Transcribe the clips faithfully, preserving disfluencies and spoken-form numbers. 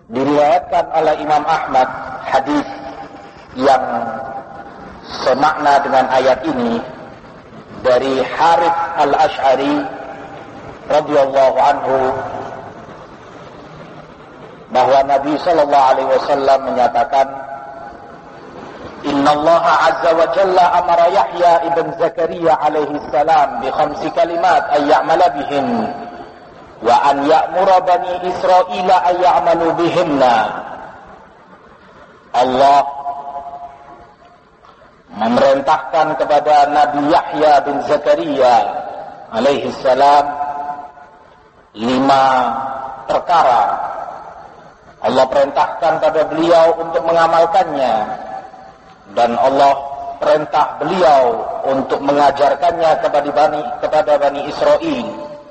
Diriwayatkan oleh Imam Ahmad hadis yang semakna dengan ayat ini dari Harits Al-Asy'ari radhiyallahu anhu bahwa Nabi sallallahu alaihi wasallam menyatakan, Inna Allah azza wa jalla amara Yahya ibn Zakaria alaihi salam bi khamsi kalimat ay ya'mala bihin wa an ya'mura bani Israila ay ya'malu bihinna. Allah memerintahkan kepada Nabi Yahya bin Zakaria alaihi salam lima perkara. Allah perintahkan kepada beliau untuk mengamalkannya, dan Allah perintah beliau untuk mengajarkannya kepada Bani kepada Bani Israel,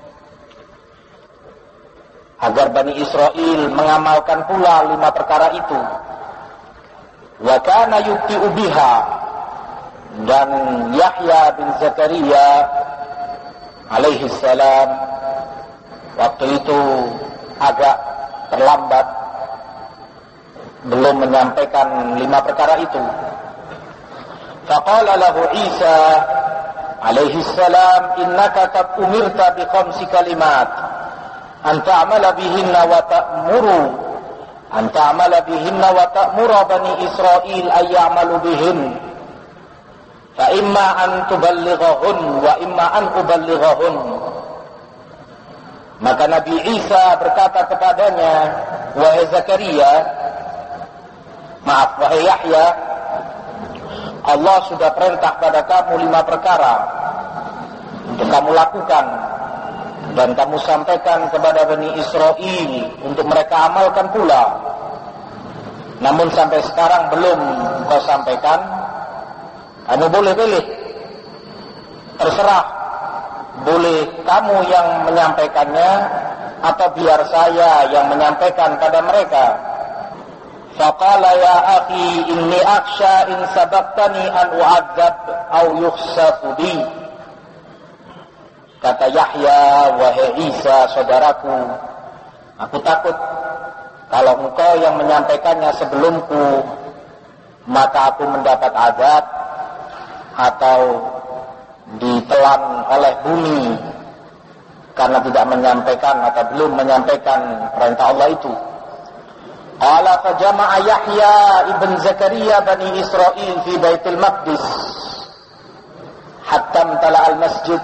agar Bani Israel mengamalkan pula lima perkara itu. Wa kana yubti'u biha, dan Yahya bin Zakaria alaihi salam waktu itu agak terlambat, belum menyampaikan lima perkara itu. Faqala lahu Isa alaihi salam, innaka qad umirta bi khamsi kalimat an ta'mala bihinna wa ta'muru an ta'mala bihinna wa ta'mura bani Israil ay ya'malu bihin fa imma an tuballighahun wa imma an uballighahun. Maka Nabi Isa berkata kepadanya, wahai Zakaria, maaf wahai Yahya, Allah sudah perintah pada kamu lima perkara untuk kamu lakukan dan kamu sampaikan kepada Bani Israel untuk mereka amalkan pula. Namun sampai sekarang belum kau sampaikan. Kamu boleh pilih, terserah, boleh kamu yang menyampaikannya atau biar saya yang menyampaikan pada mereka. Faqala ya akhi inni akhsha in sabaqtani an u'adzab aw yukhsafu bi. Kata Yahya, wahai Isa saudaraku, aku takut kalau engkau yang menyampaikannya sebelumku, maka aku mendapat azab atau ditelan oleh bumi karena tidak menyampaikan atau belum menyampaikan perintah Allah itu. Qala fajama'a Yahya ibn Zakaria Bani Israel fi Baitul Maqdis hatta amtala al-masjid.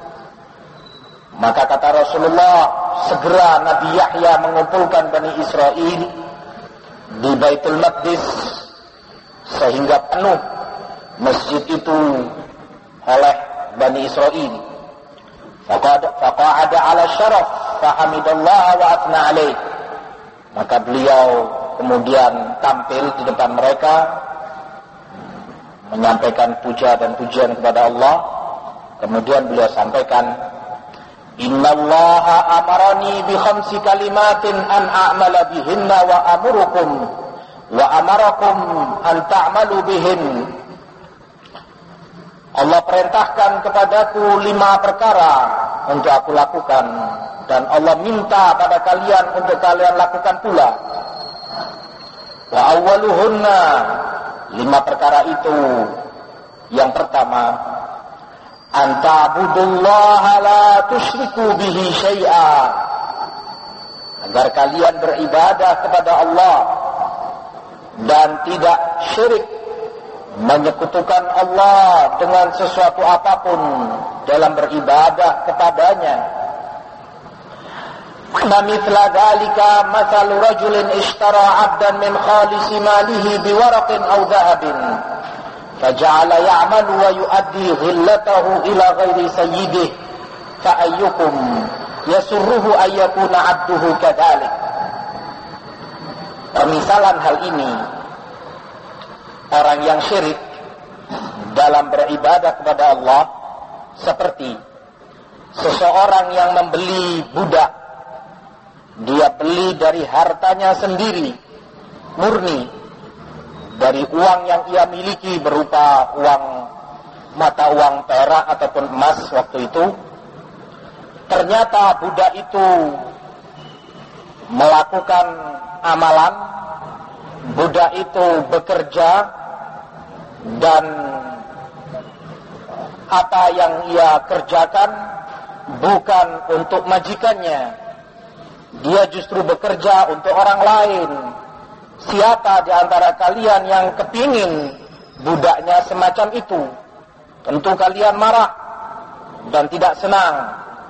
Maka kata Rasulullah, segera Nabi Yahya mengumpulkan Bani Israel di Baitul Maqdis sehingga penuh masjid itu oleh Bani Israel. Faqa'ada ala syaraf fahamidallah wa athna alaih. Maka beliau kemudian tampil di depan mereka menyampaikan puja dan pujian kepada Allah. Kemudian beliau sampaikan, Innallaha amarani bi khamsi kalimatin an a'mala bihinna wa amurukum wa amarakum an ta'malu bihin. Allah perintahkan kepadaku lima perkara untuk aku lakukan, dan Allah minta pada kalian untuk kalian lakukan pula. Wa awwaluhunna, lima perkara itu yang pertama, anta'budullaha la tusyriku bihi syai'a, agar kalian beribadah kepada Allah dan tidak syirik, menyekutukan Allah dengan sesuatu apapun dalam beribadah kepadanya. Mamithla dzalika mathalu rajulin ishtara 'abdan min khalisi malihi biwaraqin aw dhahabin faja'ala ya'malu wa yu'addi ghillatahu ila ghairi sayyidihi fa ayyukum yasurruhu ay yakuna 'abduhu kadzalik. Permisalan hal ini, orang yang syirik dalam beribadah kepada Allah seperti seseorang yang membeli budak. Dia beli dari hartanya sendiri, murni, dari uang yang ia miliki berupa uang mata uang perak ataupun emas waktu itu. Ternyata budak itu melakukan amalan, budak itu bekerja dan apa yang ia kerjakan bukan untuk majikannya, dia justru bekerja untuk orang lain. Siapa di antara kalian yang kepingin budaknya semacam itu? Tentu kalian marah dan tidak senang.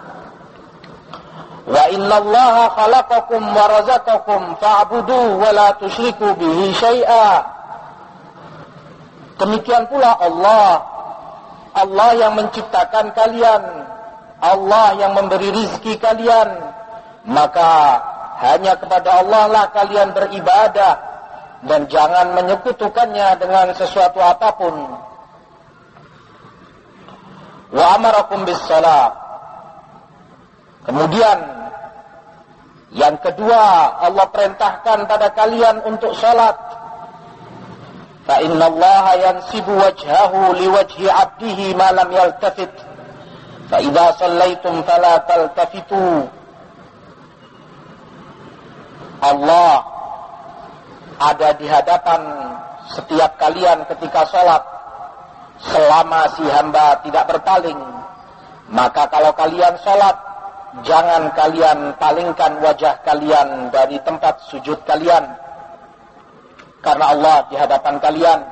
Wa innallaha khalaqakum wa razaqakum fa'budu wa la tusyriku bihi syai'a. Demikian pula Allah, Allah yang menciptakan kalian, Allah yang memberi rizki kalian, maka hanya kepada Allah lah kalian beribadah dan jangan menyekutukannya dengan sesuatu apapun. Wa amarakum bis shalah. Kemudian yang kedua, Allah perintahkan pada kalian untuk salat. Fa innallaha yansibu wajhahu liwajhi 'abdihi ma lam yaltafit. Fa idza shallaitum fala taltafitu. Allah ada di hadapan setiap kalian ketika sholat selama si hamba tidak berpaling. Maka kalau kalian sholat, jangan kalian palingkan wajah kalian dari tempat sujud kalian, karena Allah di hadapan kalian.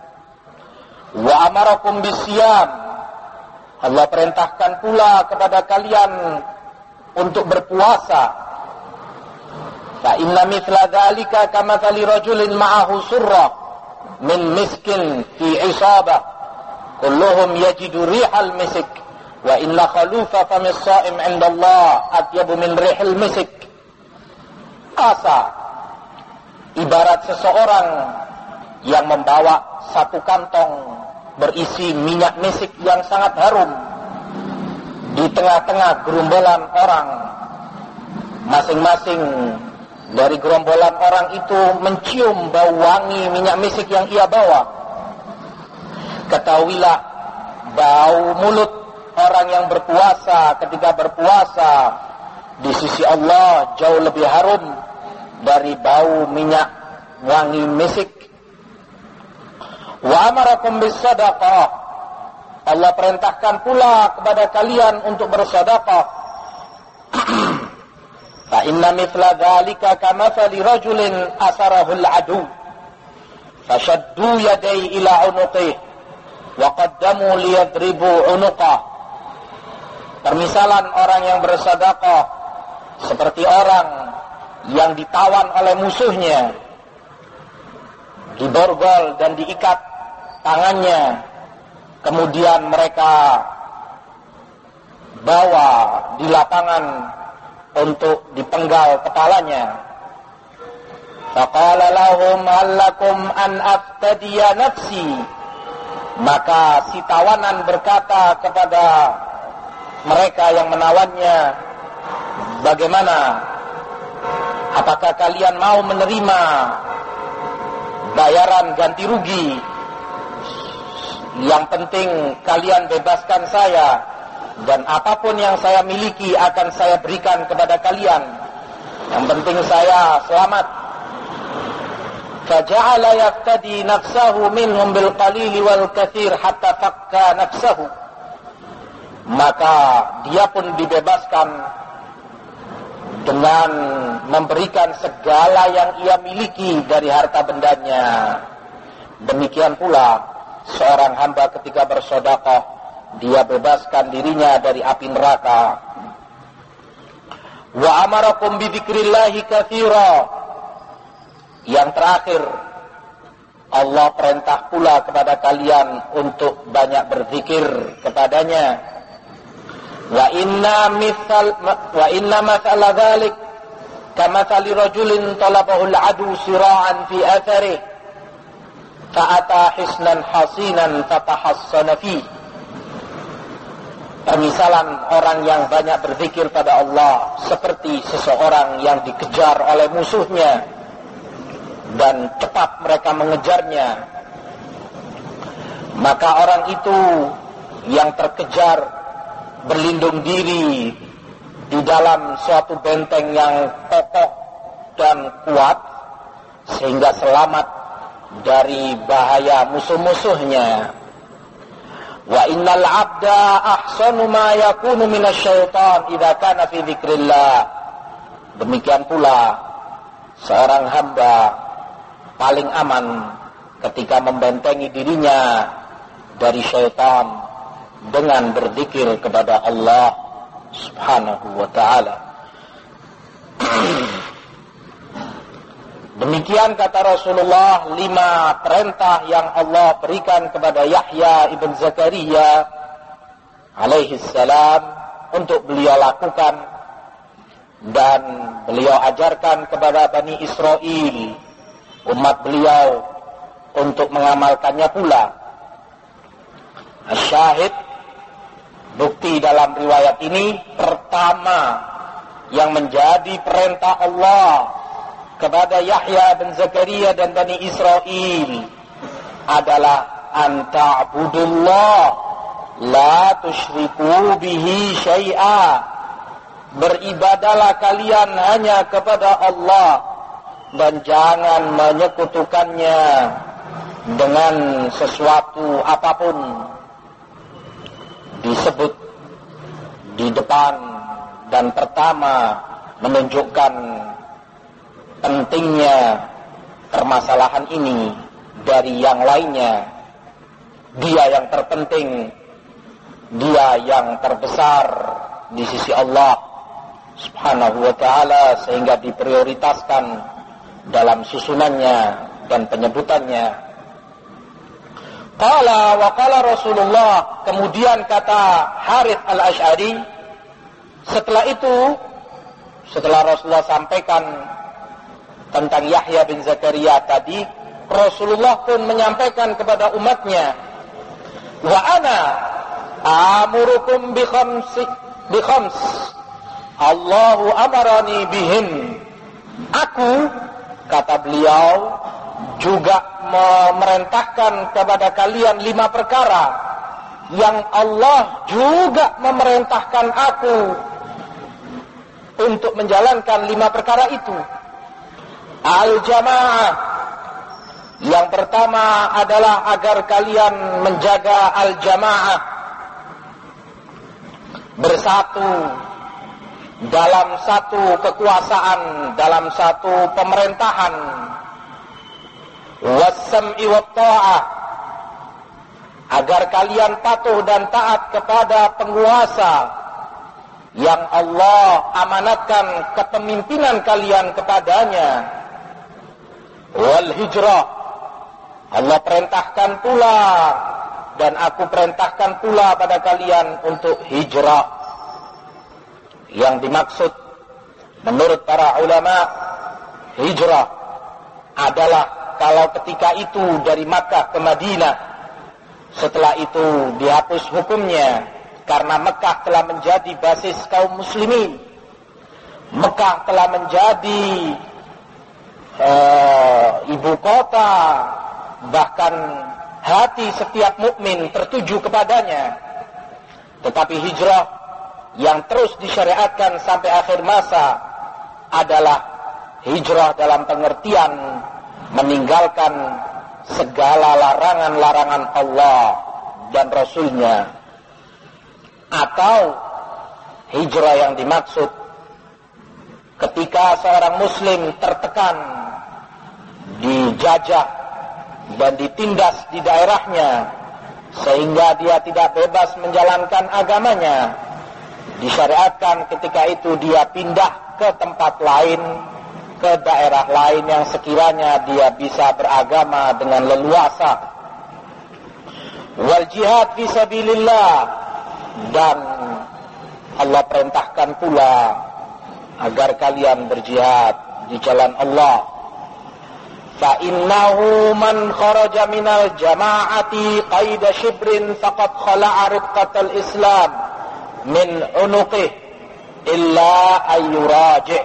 Wa amarakum bisyam. Allah perintahkan pula kepada kalian untuk berpuasa. Fa inna mithla dzalika kamathali rajulin ma'ahu surrah min miskin fi isabah kulluhum yajidu rihal misik wa inna khalufa famis sha'im 'inda Allah atyabu min rihil misik. Asa ibarat seseorang yang membawa satu kantong berisi minyak misik yang sangat harum di tengah-tengah gerombolan orang. Masing-masing dari gerombolan orang itu mencium bau wangi minyak misik yang ia bawa. Ketahuilah, bau mulut orang yang berpuasa ketika berpuasa di sisi Allah jauh lebih harum dari bau minyak wangi misik. Wa amarakum bis sadaqah. Allah perintahkan pula kepada kalian untuk bersedekah. Fa inna mithla dzalika kamathali rajulin asarahu al-adu fashaddu yadayhi ila unuqihi wa qaddamu liyadribu unuqah. Permisalan orang yang bersedekah seperti orang yang ditawan oleh musuhnya, diborgol dan diikat tangannya, kemudian mereka bawa di lapangan untuk dipenggal kepalanya. Faqala lahum halakum an aftadiya nafsi. Maka si tawanan berkata kepada mereka yang menawannya, bagaimana? Apakah kalian mau menerima bayaran ganti rugi? Yang penting kalian bebaskan saya, dan apapun yang saya miliki akan saya berikan kepada kalian. Yang penting saya selamat. Faja'ala yaftadi nafsahu minhum bil qalili wal katsir hatta fakka nafsahu. Maka dia pun dibebaskan dengan memberikan segala yang ia miliki dari harta bendanya. Demikian pula seorang hamba ketika bersedekah, dia bebaskan dirinya dari api neraka. Wa amarakum bi dzikrillahi katsira. Yang terakhir, Allah perintah pula kepada kalian untuk banyak berzikir kepadanya. Wa inna mithal wa inna mathala dzalik kamathali rajulin talabahu al-adu sira'an fi atharihi fa'ata hisnan hasinan fatahassana fihi. Permisalan orang yang banyak berzikir pada Allah seperti seseorang yang dikejar oleh musuhnya dan cepat mereka mengejarnya. Maka orang itu yang terkejar berlindung diri di dalam suatu benteng yang kokoh dan kuat, sehingga selamat dari bahaya musuh-musuhnya. Wa innal 'abda ahsanu ma yakunu minasyaitan idza kana fi dzikrillah. Demikian pula seorang hamba paling aman ketika membentengi dirinya dari syaitan dengan berzikir kepada Allah Subhanahu wa ta'ala. Demikian kata Rasulullah, lima perintah yang Allah berikan kepada Yahya ibn Zakaria alaihi salam untuk beliau lakukan dan beliau ajarkan kepada Bani Israel, umat beliau, untuk mengamalkannya pula. Asyahid, bukti dalam riwayat ini, pertama yang menjadi perintah Allah kepada Yahya bin Zakaria dan Bani Israel adalah an ta'budullah la tusyriku bihi syai'a. Beribadalah kalian hanya kepada Allah dan jangan menyekutukannya dengan sesuatu apapun. Disebut di depan dan pertama menunjukkan pentingnya permasalahan ini dari yang lainnya. Dia yang terpenting, dia yang terbesar di sisi Allah Subhanahu wa ta'ala, sehingga diprioritaskan dalam susunannya dan penyebutannya. Qala wa qala Rasulullah, kemudian kata Harith al-Ash'ari, setelah itu, setelah Rasulullah sampaikan tentang Yahya bin Zakaria tadi, Rasulullah pun menyampaikan kepada umatnya, wa ana amurukum bi khamsi bi khams Allahu amarani bihin. Aku, kata beliau, juga memerintahkan kepada kalian lima perkara yang Allah juga memerintahkan aku untuk menjalankan lima perkara itu. Al-jamaah, yang pertama adalah agar kalian menjaga al-jamaah, bersatu dalam satu kekuasaan, dalam satu pemerintahan. Was-sam'i wat-tha'ah, agar kalian patuh dan taat kepada penguasa yang Allah amanatkan kepemimpinan kalian kepadanya. Wal hijrah, Allah perintahkan pula dan aku perintahkan pula pada kalian untuk hijrah. Yang dimaksud menurut para ulama, hijrah adalah kalau ketika itu dari Makkah ke Madinah, setelah itu dihapus hukumnya karena Mekah telah menjadi basis kaum muslimin. Mekah telah menjadi uh, ibu kota, bahkan hati setiap mukmin tertuju kepadanya. Tetapi hijrah yang terus disyariatkan sampai akhir masa adalah hijrah dalam pengertian meninggalkan segala larangan-larangan Allah dan Rasulnya. Atau hijrah yang dimaksud ketika seorang muslim tertekan, dijajah dan ditindas di daerahnya sehingga dia tidak bebas menjalankan agamanya, disyariatkan ketika itu dia pindah ke tempat lain, ke daerah lain yang sekiranya dia bisa beragama dengan leluasa. Wal jihad fi sabilillah, dan Allah perintahkan pula agar kalian berjihad di jalan Allah. Fa innahu man kharaja minal jama'ati qaida shibrin faqad khala'a ribqatal Islam min unuqih illa ayyuraji'.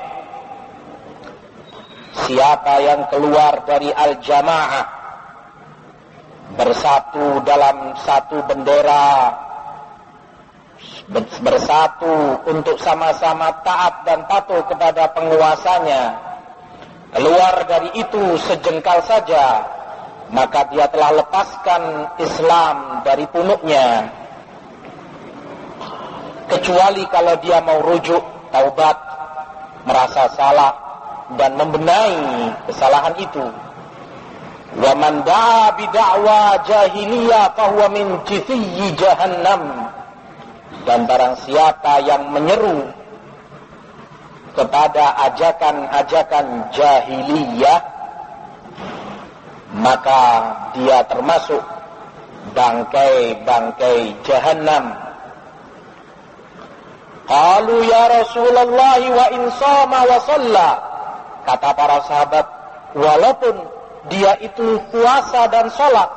Siapa yang keluar dari al-jamaah, bersatu dalam satu bendera, bersatu untuk sama-sama taat dan patuh kepada penguasanya, keluar dari itu sejengkal saja, maka dia telah lepaskan Islam dari punuknya. Kecuali kalau dia mau rujuk, taubat, merasa salah dan membenahi kesalahan itu. Wa man da'a bi da'wa jahiliyah fahuwa min jithiyyi jahannam. Dan barang siapa yang menyeru kepada ajakan-ajakan jahiliyah, maka dia termasuk bangkai-bangkai jahannam. Qalu ya Rasulullah wa in shama wa shalla. Kata para sahabat, walaupun dia itu puasa dan sholat,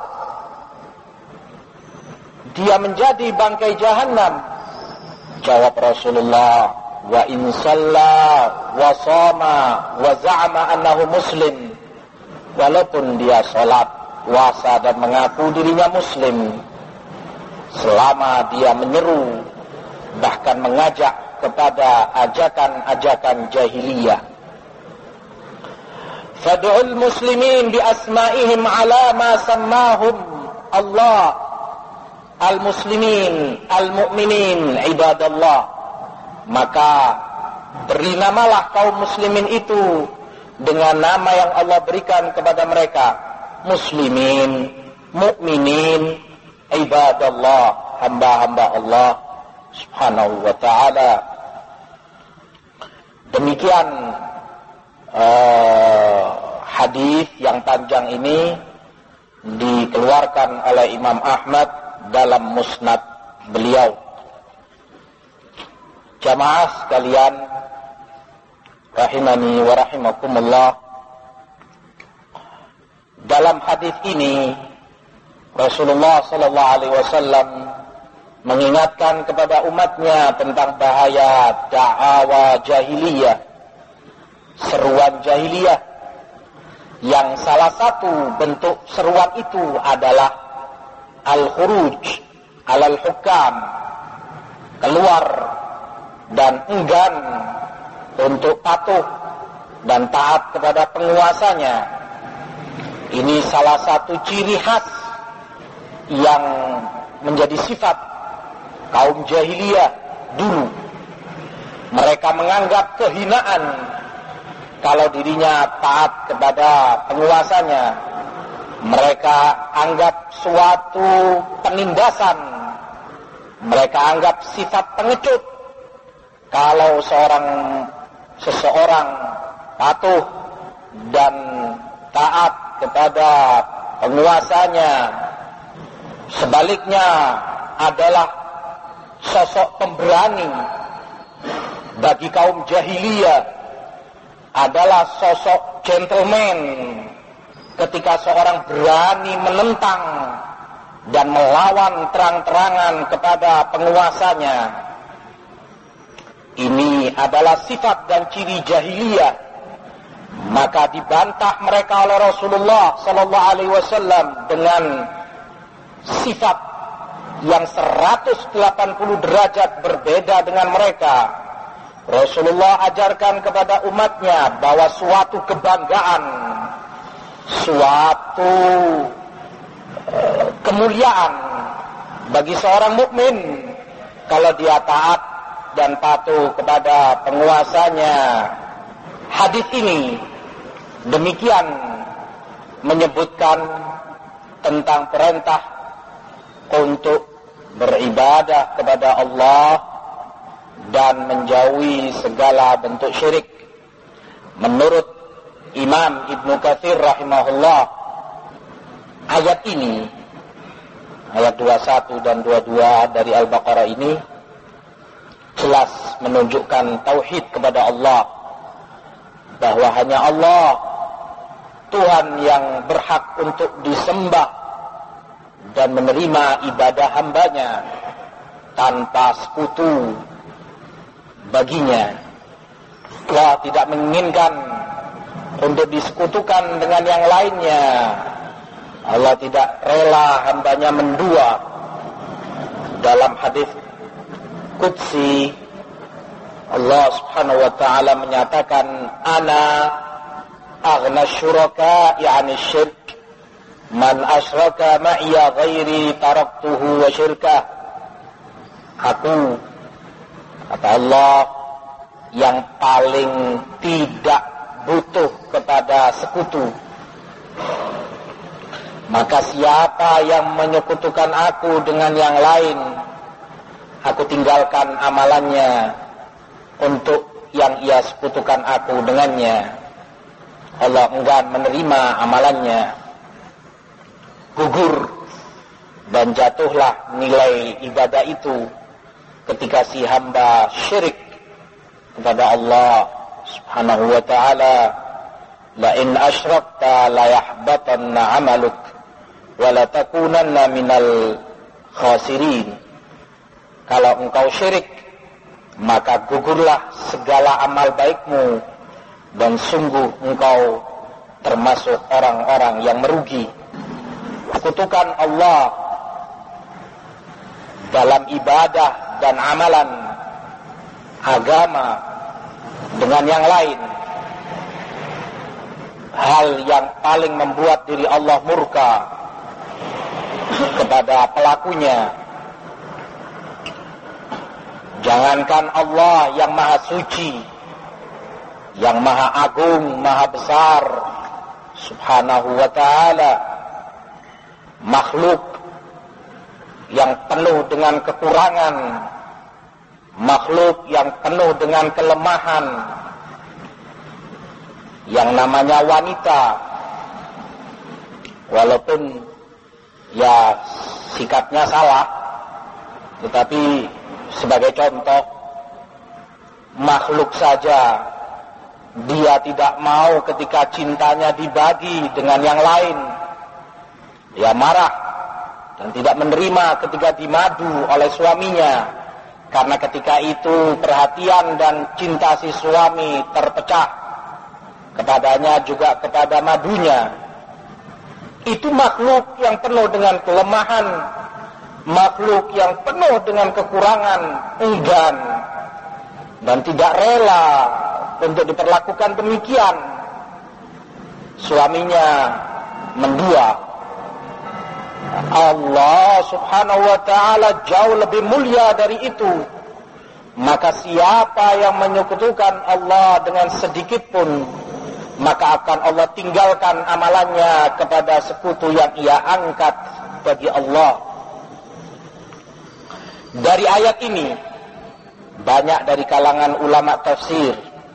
dia menjadi bangkai jahannam. Jawab Rasulullah, wa in shalla wa shama wa za'ama annahu muslim. Walaupun dia sholat, puasa dan mengaku dirinya muslim, selama dia menyeru, bahkan mengajak kepada ajakan-ajakan jahiliyah. Fad'ul muslimin bi asma'ihim ala ma sammahum Allah al-muslimin al-mu'minin ibadallah. Maka beri namalah kaum muslimin itu dengan nama yang Allah berikan kepada mereka, muslimin, mukminin, ibadallah, hamba-hamba Allah Subhanahu wa ta'ala. Demikian uh, hadis yang panjang ini dikeluarkan oleh Imam Ahmad dalam musnad beliau. Jamaah sekalian rahimani wa rahimakumullah, dalam hadis ini Rasulullah sallallahu alaihi wasallam mengingatkan kepada umatnya tentang bahaya da'wa jahiliyah, seruan jahiliyah, yang salah satu bentuk seruan itu adalah al-khuruj alal hukam, keluar dan enggan untuk patuh dan taat kepada penguasanya. Ini salah satu ciri khas yang menjadi sifat kaum jahiliyah dulu. Mereka menganggap kehinaan kalau dirinya taat kepada penguasanya. Mereka anggap suatu penindasan. Mereka anggap sifat pengecut kalau seorang seseorang patuh dan taat kepada penguasanya. Sebaliknya adalah sosok pemberani. Bagi kaum jahiliyah adalah sosok gentleman ketika seorang berani menentang dan melawan terang-terangan kepada penguasanya. Ini adalah sifat dan ciri jahiliyah. Maka dibantah mereka oleh Rasulullah sallallahu alaihi wasallam dengan sifat yang seratus delapan puluh derajat berbeda dengan mereka. Rasulullah ajarkan kepada umatnya bahwa suatu kebanggaan, suatu uh, kemuliaan bagi seorang mukmin kalau dia taat dan patuh kepada penguasanya. Hadis ini demikian menyebutkan tentang perintah untuk beribadah kepada Allah dan menjauhi segala bentuk syirik. Menurut Imam Ibnu Katsir rahimahullah, ayat ini, ayat dua puluh satu dan dua puluh dua dari Al-Baqarah ini jelas menunjukkan tauhid kepada Allah, bahwa hanya Allah Tuhan yang berhak untuk disembah dan menerima ibadah hambanya tanpa sekutu baginya. Allah tidak menginginkan untuk disekutukan dengan yang lainnya. Allah tidak rela hambanya mendua. Dalam hadis qudsi Allah subhanahu wa ta'ala menyatakan, ana aghna syuraka yani syirk. Man asyraka ma'iya ghairi taraktuhu wa syirkah. Aku, kata Allah, yang paling tidak butuh kepada sekutu. Maka siapa yang menyekutukan aku dengan yang lain, aku tinggalkan amalannya untuk yang ia sekutukan aku dengannya. Allah enggan menerima amalannya. Gugur dan jatuhlah nilai ibadah itu ketika si hamba syirik kepada Allah Subhanahu wa ta'ala. La in asyrakta la yahbatanna 'amaluk wa la takunanna minal khasirin. Kalau engkau syirik, maka gugurlah segala amal baikmu dan sungguh engkau termasuk orang-orang yang merugi. Sekutukan Allah dalam ibadah dan amalan agama dengan yang lain, hal yang paling membuat diri Allah murka kepada pelakunya. Jangankan Allah yang maha suci, yang maha agung, maha besar Subhanahu wa ta'ala, makhluk yang penuh dengan kekurangan, makhluk yang penuh dengan kelemahan, yang namanya wanita, walaupun ya sikapnya salah, tetapi sebagai contoh, makhluk saja dia tidak mau ketika cintanya dibagi dengan yang lain. Dia marah dan tidak menerima ketika dimadu oleh suaminya, karena ketika itu perhatian dan cinta si suami terpecah kepadanya juga kepada madunya. Itu makhluk yang penuh dengan kelemahan, makhluk yang penuh dengan kekurangan, enggan dan tidak rela untuk diperlakukan demikian. Suaminya mendua. Allah Subhanahu wa ta'ala jauh lebih mulia dari itu. Maka siapa yang menyekutukan Allah dengan sedikit pun, maka akan Allah tinggalkan amalannya kepada sekutu yang ia angkat bagi Allah. Dari ayat ini, banyak dari kalangan ulama tafsir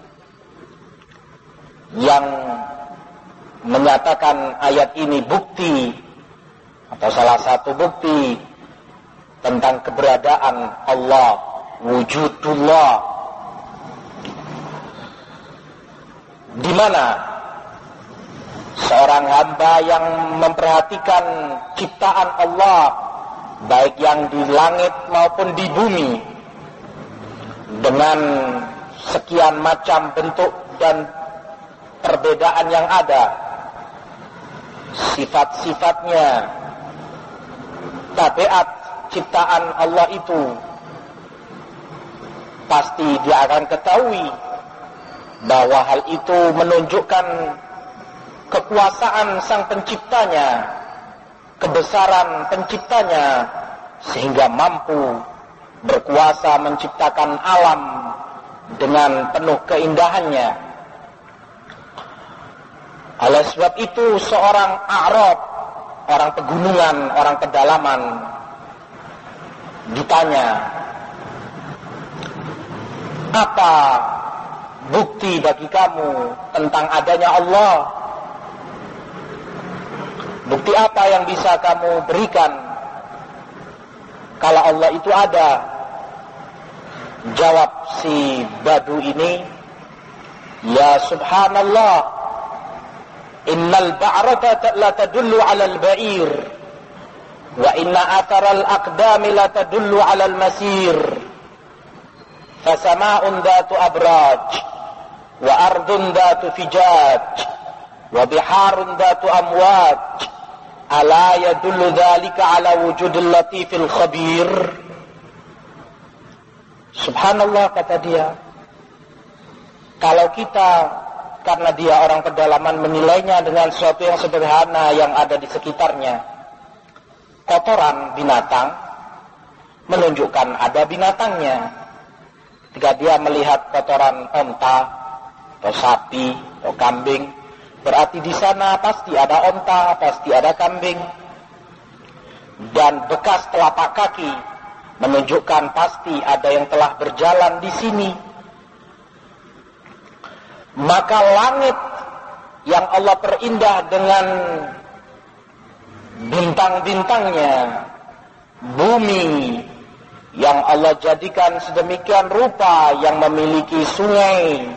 yang menyatakan ayat ini bukti atau salah satu bukti tentang keberadaan Allah, wujudullah, di mana seorang hamba yang memperhatikan ciptaan Allah, baik yang di langit maupun di bumi, dengan sekian macam bentuk dan perbedaan yang ada, sifat-sifatnya, tabiat ciptaan Allah itu, pasti dia akan ketahui bahwa hal itu menunjukkan kekuasaan sang penciptanya, kebesaran penciptanya, sehingga mampu berkuasa menciptakan alam dengan penuh keindahannya. Oleh sebab itu seorang A'rab, orang pegunungan, orang pedalaman, ditanya, apa bukti bagi kamu tentang adanya Allah? Bukti apa yang bisa kamu berikan kalau Allah itu ada? Jawab si badu ini, ya subhanallah, innal ba'rata la tadullu 'alal ba'ir wa inna atharal aqdami la tadullu 'alal masir fasama'un datu abraj wa ardun datu fijaj wa biharun datu amwaj ala yadullu dhalika 'ala wujudil latifil khabir. Subhanallah, kata dia, kalau kita karena dia orang pedalaman menilainya dengan sesuatu yang sederhana yang ada di sekitarnya. Kotoran binatang menunjukkan ada binatangnya. Jika dia melihat kotoran onta atau sapi atau kambing, berarti di sana pasti ada onta, pasti ada kambing. Dan bekas telapak kaki menunjukkan pasti ada yang telah berjalan di sini. Maka langit yang Allah perindah dengan bintang-bintangnya, bumi yang Allah jadikan sedemikian rupa, yang memiliki sungai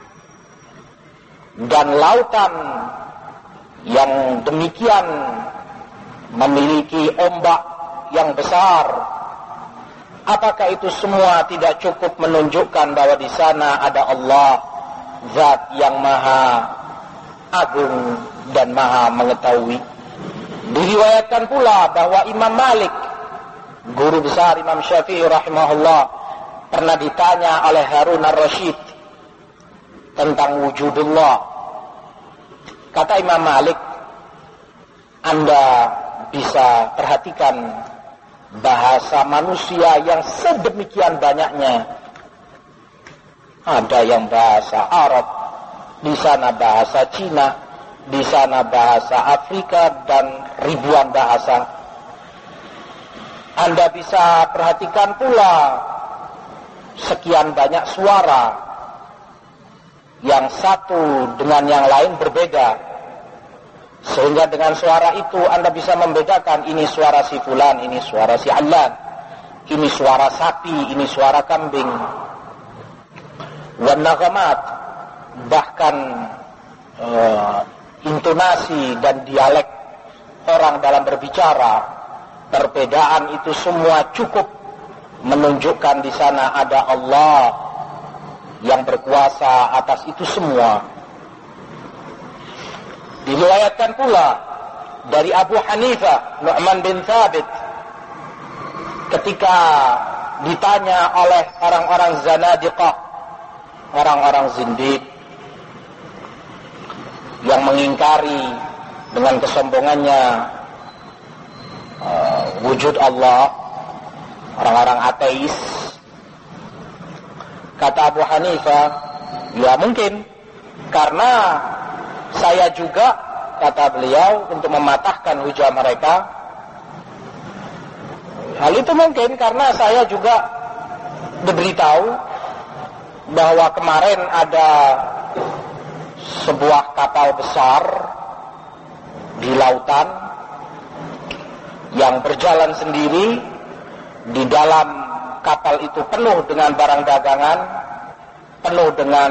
dan lautan yang demikian memiliki ombak yang besar. Apakah itu semua tidak cukup menunjukkan bahwa di sana ada Allah, Zat yang maha agung dan maha mengetahui? Diriwayatkan pula bahwa Imam Malik, guru besar Imam Syafi'i rahimahullah, pernah ditanya oleh Harun ar-Rasyid tentang wujudullah. Kata Imam Malik, Anda bisa perhatikan bahasa manusia yang sedemikian banyaknya. Ada yang bahasa Arab, di sana bahasa Cina, di sana bahasa Afrika, dan ribuan bahasa. Anda bisa perhatikan pula sekian banyak suara yang satu dengan yang lain berbeda, sehingga dengan suara itu Anda bisa membedakan ini suara si fulan, ini suara si alan, ini suara sapi, ini suara kambing. Wan naghamat, bahkan uh, intonasi dan dialek orang dalam berbicara, perbedaan itu semua cukup menunjukkan di sana ada Allah yang berkuasa atas itu semua. Diriwayatkan pula dari Abu Hanifah Nu'man bin Thabit, ketika ditanya oleh orang-orang Zanadiqah, orang-orang zindiq yang mengingkari dengan kesombongannya uh, wujud Allah, orang-orang ateis, kata Abu Hanifah, ya mungkin, karena saya juga, kata beliau, untuk mematahkan hujah mereka, hal itu mungkin karena saya juga diberitahu bahwa kemarin ada sebuah kapal besar di lautan yang berjalan sendiri. Di dalam kapal itu penuh dengan barang dagangan, penuh dengan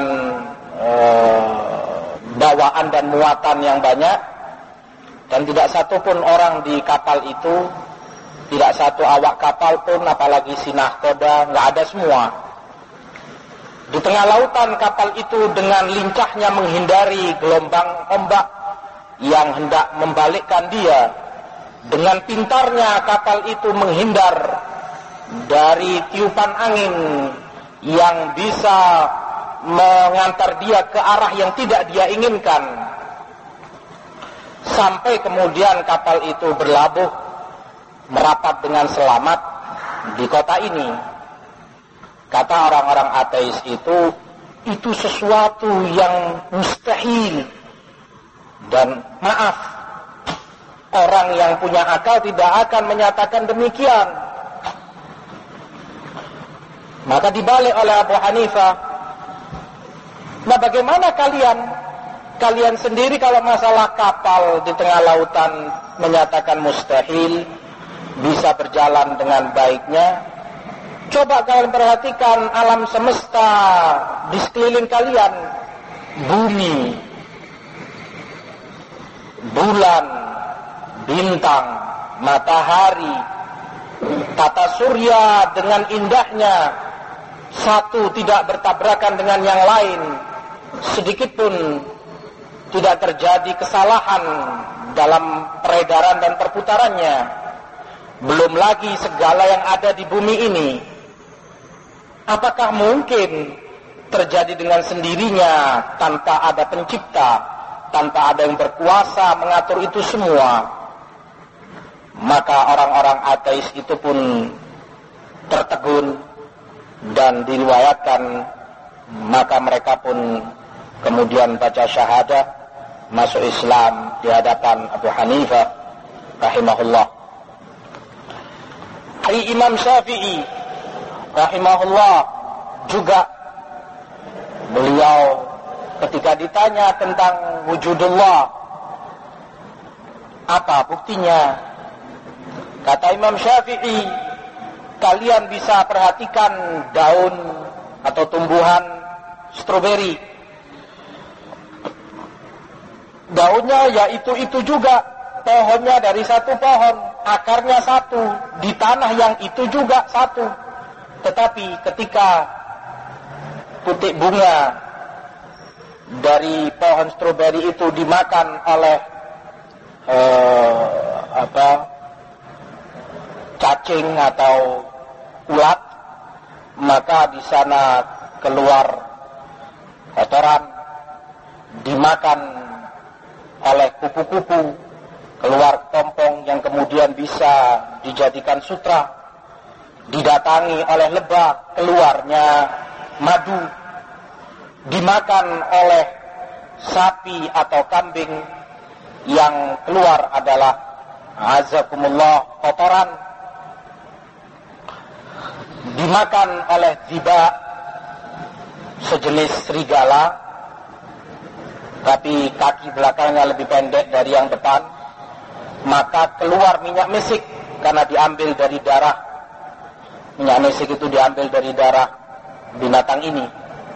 eh, bawaan dan muatan yang banyak, dan tidak satu pun orang di kapal itu, tidak satu awak kapal pun, apalagi si nahkoda, nggak ada semua. Di tengah lautan kapal itu dengan lincahnya menghindari gelombang ombak yang hendak membalikkan dia. Dengan pintarnya kapal itu menghindar dari tiupan angin yang bisa mengantar dia ke arah yang tidak dia inginkan. Sampai kemudian kapal itu berlabuh merapat dengan selamat di kota ini. Kata orang-orang ateis itu, itu sesuatu yang mustahil. Dan maaf, orang yang punya akal tidak akan menyatakan demikian. Maka dibalik oleh Abu Hanifah, nah bagaimana kalian? Kalian sendiri kalau masalah kapal di tengah lautan menyatakan mustahil, bisa berjalan dengan baiknya. Coba kalian perhatikan alam semesta di sekeliling kalian. Bumi, bulan, bintang, matahari, tata surya dengan indahnya, satu tidak bertabrakan dengan yang lain, sedikit pun tidak terjadi kesalahan dalam peredaran dan perputarannya. Belum lagi segala yang ada di bumi ini. Apakah mungkin terjadi dengan sendirinya tanpa ada pencipta, tanpa ada yang berkuasa mengatur itu semua, maka orang-orang ateis itu pun tertegun dan diriwayatkan, maka mereka pun kemudian baca syahadah, masuk Islam di hadapan Abu Hanifah rahimahullah. Imam Syafi'i rahimahullah juga, beliau ketika ditanya tentang wujudullah, apa buktinya? Kata Imam Syafi'i, kalian bisa perhatikan daun atau tumbuhan stroberi. Daunnya ya itu-itu juga, pohonnya dari satu pohon, akarnya satu, di tanah yang itu juga satu. Tetapi ketika putik bunga dari pohon stroberi itu dimakan oleh eh, apa cacing atau ulat, maka di sana keluar kotoran, dimakan oleh kupu-kupu, keluar tompong yang kemudian bisa dijadikan sutra, didatangi oleh lebah, keluarnya madu, dimakan oleh sapi atau kambing, yang keluar adalah azakumullah kotoran, dimakan oleh ziba, sejenis serigala, tapi kaki belakangnya lebih pendek dari yang depan, maka keluar minyak misik karena diambil dari darah. Minyak misik itu diambil dari darah binatang ini.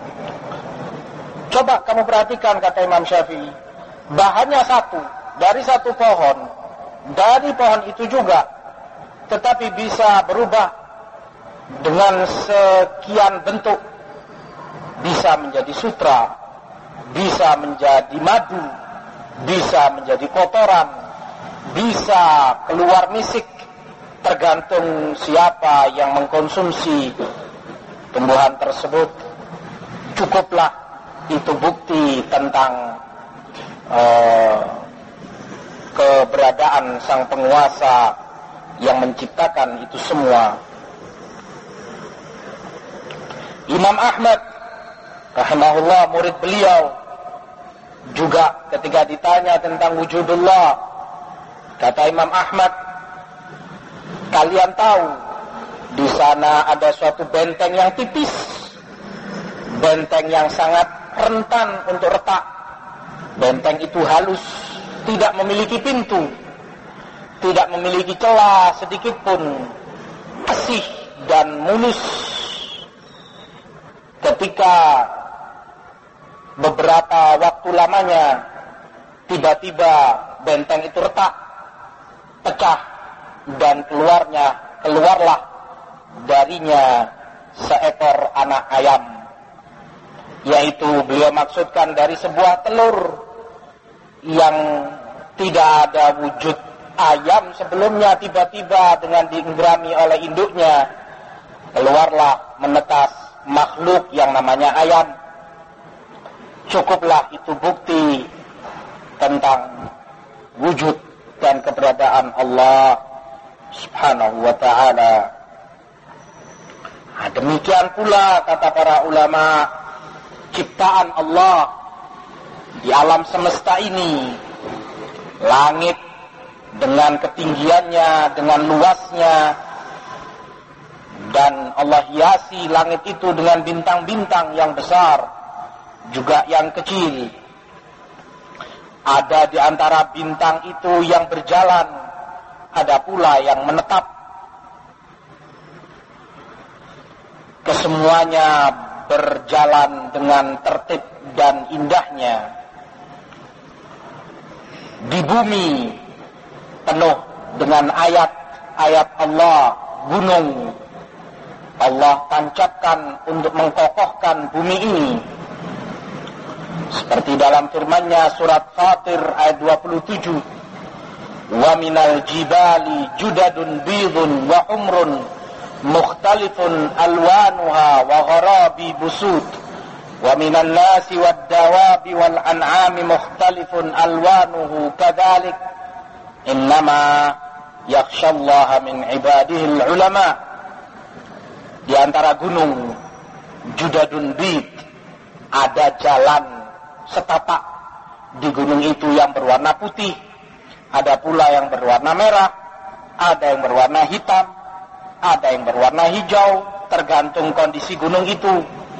Coba kamu perhatikan, kata Imam Syafi'i, bahannya satu, dari satu pohon, dari pohon itu juga, tetapi bisa berubah dengan sekian bentuk, bisa menjadi sutra, bisa menjadi madu, bisa menjadi kotoran, bisa keluar misik, tergantung siapa yang mengkonsumsi tumbuhan tersebut. Cukuplah itu bukti tentang uh, keberadaan sang penguasa yang menciptakan itu semua. Imam Ahmad rahimahullah, murid beliau, juga ketika ditanya tentang wujudullah, kata Imam Ahmad, kalian tahu di sana ada suatu benteng yang tipis, benteng yang sangat rentan untuk retak. Benteng itu halus, tidak memiliki pintu, tidak memiliki celah sedikit pun, bersih dan mulus. Ketika beberapa waktu lamanya, tiba-tiba benteng itu retak, pecah, dan keluarnya keluarlah darinya seekor anak ayam, yaitu beliau maksudkan dari sebuah telur yang tidak ada wujud ayam sebelumnya, tiba-tiba dengan diinggrami oleh induknya keluarlah menetas makhluk yang namanya ayam. Cukuplah itu bukti tentang wujud dan keberadaan Allah subhanahu wa ta'ala. Nah, demikian pula kata para ulama, ciptaan Allah di alam semesta ini, langit dengan ketinggiannya, dengan luasnya, dan Allah hiasi langit itu dengan bintang-bintang yang besar, juga yang kecil. Ada di antara bintang itu yang berjalan, ada pula yang menetap. Kesemuanya berjalan dengan tertib dan indahnya. Di bumi penuh dengan ayat-ayat Allah, gunung Allah tancapkan untuk mengkokohkan bumi ini. Seperti dalam firman-Nya surat Fatir ayat dua puluh tujuh, "Wa minal jibali judadun bidun wa umrun mukhtalifun alwanuha wa gharabi busud wa minan nasi wad dawabi wal an'ami mukhtalifun alwanuhu kadzalik innama yakhshallaha min ibadihi ulama. Di antara gunung Judadun Bid ada jalan setapak. Di gunung itu yang berwarna putih, ada pula yang berwarna merah, ada yang berwarna hitam, ada yang berwarna hijau, tergantung kondisi gunung itu.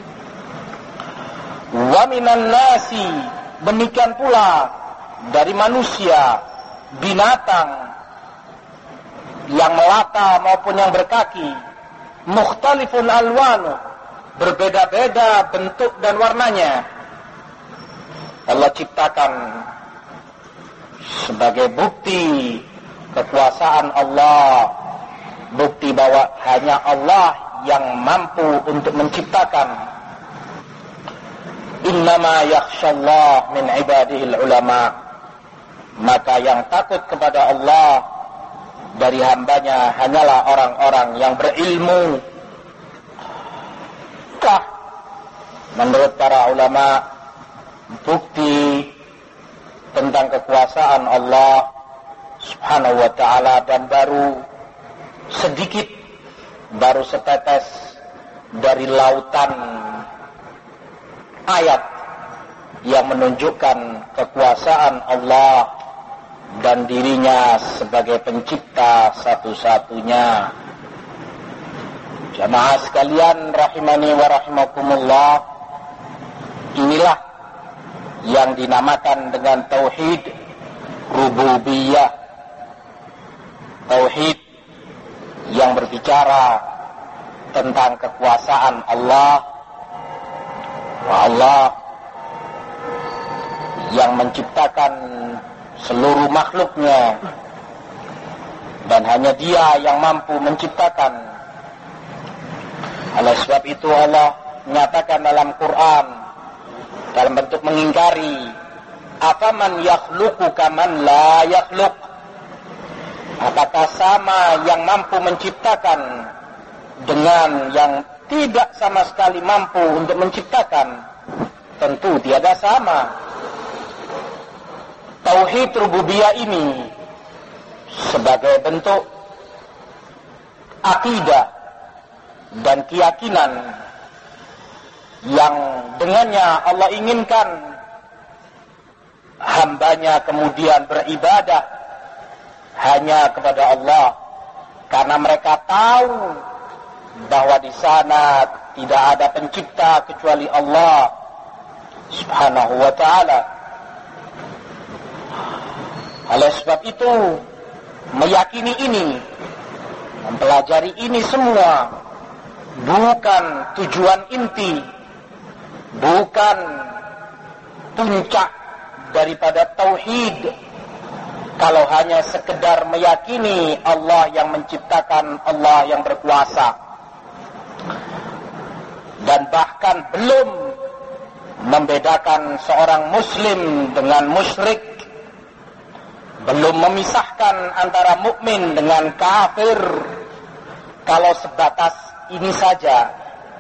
Wa minan nasi, demikian pula dari manusia, binatang yang melata maupun yang berkaki, mukhtalifun alwanu, berbeda-beda bentuk dan warnanya. Allah ciptakan sebagai bukti kekuasaan Allah, bukti bahwa hanya Allah yang mampu untuk menciptakan. Innama yakhshallah min ibadihil ulama. Maka yang takut kepada Allah dari hambanya hanyalah orang-orang yang berilmu. Kah menurut para ulama bukti tentang kekuasaan Allah Subhanahu wa ta'ala, dan baru sedikit, baru setetes dari lautan ayat yang menunjukkan kekuasaan Allah dan dirinya sebagai pencipta satu-satunya. Jamaah sekalian rahimani wa rahimakumullah, inilah yang dinamakan dengan tauhid rububiyah, tauhid yang berbicara tentang kekuasaan Allah, Allah yang menciptakan seluruh makhluknya, dan hanya Dia yang mampu menciptakan. Oleh sebab itu Allah menyatakan dalam Quran dalam bentuk mengingkari, afaman yakhluqu kaman la yakhluq, apakah sama yang mampu menciptakan dengan yang tidak sama sekali mampu untuk menciptakan? Tentu tiada sama. Tauhid rububiyah ini sebagai bentuk akidah dan keyakinan yang dengannya Allah inginkan hambanya kemudian beribadah hanya kepada Allah, karena mereka tahu bahwa di sana tidak ada pencipta kecuali Allah Subhanahu wa ta'ala. Oleh sebab itu, meyakini ini, mempelajari ini semua bukan tujuan inti, bukan puncak daripada tauhid. Kalau hanya sekedar meyakini Allah yang menciptakan, Allah yang berkuasa, dan bahkan belum membedakan seorang muslim dengan musyrik, belum memisahkan antara mukmin dengan kafir, kalau sebatas ini saja,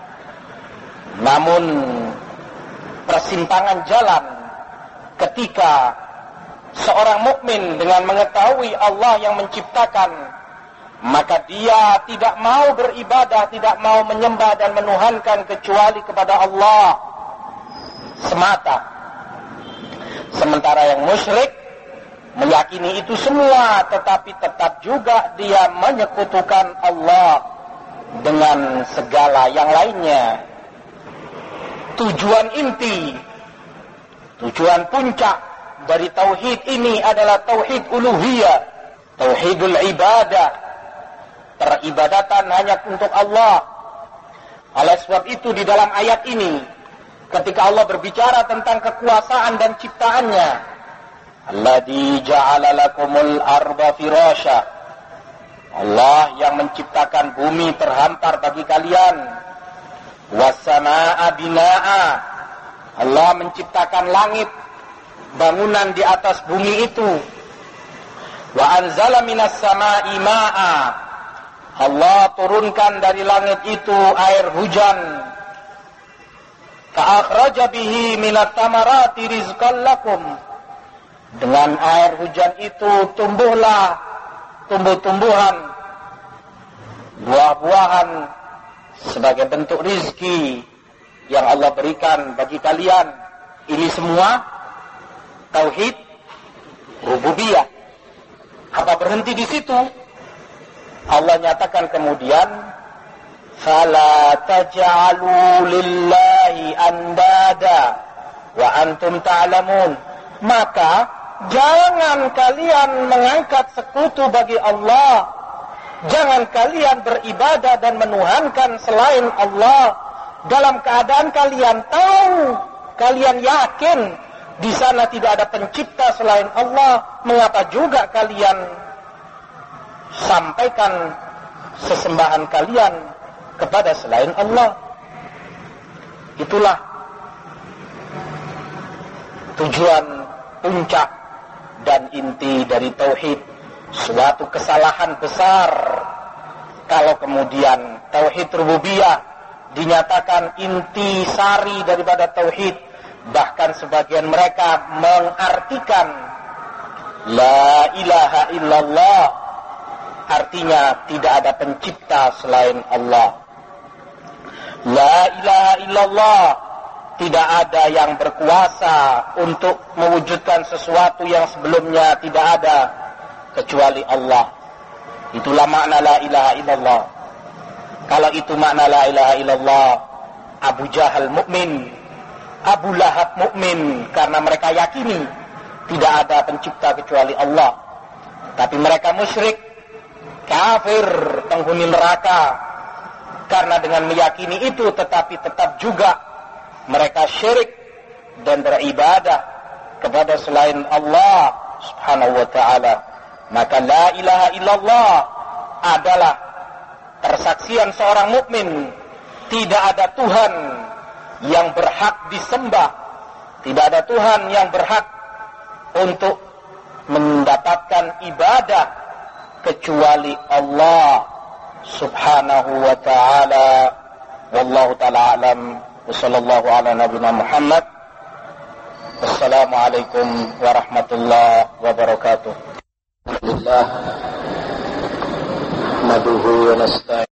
namun persimpangan jalan ketika seorang mukmin dengan mengetahui Allah yang menciptakan, maka dia tidak mau beribadah, tidak mau menyembah dan menuhankan kecuali kepada Allah semata. Sementara yang musyrik meyakini itu semua, tetapi tetap juga dia menyekutukan Allah dengan segala yang lainnya. Tujuan inti, tujuan puncak dari tauhid ini adalah tauhid uluhiyah, tauhidul ibadah, peribadatan hanya untuk Allah. Oleh sebab itu di dalam ayat ini, ketika Allah berbicara tentang kekuasaan dan ciptaannya, alladzi ja'ala lakumul arda firasya, Allah yang menciptakan bumi terhampar bagi kalian, wassamaa'a binaa'a, Allah menciptakan langit, bangunan di atas bumi itu, wa anzala minas samaa'i maa'a, Allah turunkan dari langit itu air hujan, fa akhraja bihi minat tamarati rizqan lakum. Dengan air hujan itu tumbuhlah tumbuh-tumbuhan, buah-buahan sebagai bentuk rizki yang Allah berikan bagi kalian. Ini semua tauhid rububiyah. Apa berhenti di situ? Allah nyatakan kemudian, fala taj'alu lillahi andada wa antum ta'lamun. Maka jangan kalian mengangkat sekutu bagi Allah. Jangan kalian beribadah dan menuhankan selain Allah dalam keadaan kalian tahu, kalian yakin di sana tidak ada pencipta selain Allah. Mengapa juga kalian sampaikan sesembahan kalian kepada selain Allah? Itulah tujuan puncak dan inti dari tauhid. Suatu kesalahan besar kalau kemudian tauhid rububiyah dinyatakan inti sari daripada tauhid. Bahkan sebagian mereka mengartikan la ilaha illallah, artinya tidak ada pencipta selain Allah. La ilaha illallah, tidak ada yang berkuasa untuk mewujudkan sesuatu yang sebelumnya tidak ada kecuali Allah. Itulah makna la ilaha illallah. Kalau itu makna la ilaha illallah, Abu Jahal mukmin, Abu Lahab mukmin, karena mereka yakini tidak ada pencipta kecuali Allah. Tapi mereka musyrik, kafir, penghuni neraka. Karena dengan meyakini itu tetapi tetap juga mereka syirik dan beribadah kepada selain Allah Subhanahu wa ta'ala. Maka la ilaha illallah adalah persaksian seorang mukmin tidak ada Tuhan yang berhak disembah, tidak ada Tuhan yang berhak untuk mendapatkan ibadah kecuali Allah Subhanahu wa ta'ala. Wallahu ta'ala alam. Wa sallallahu ala nabiyina Muhammad. Wassalamualaikum warahmatullahi wabarakatuh. Alhamdulillah. Nahmaduhu wa nasta'in.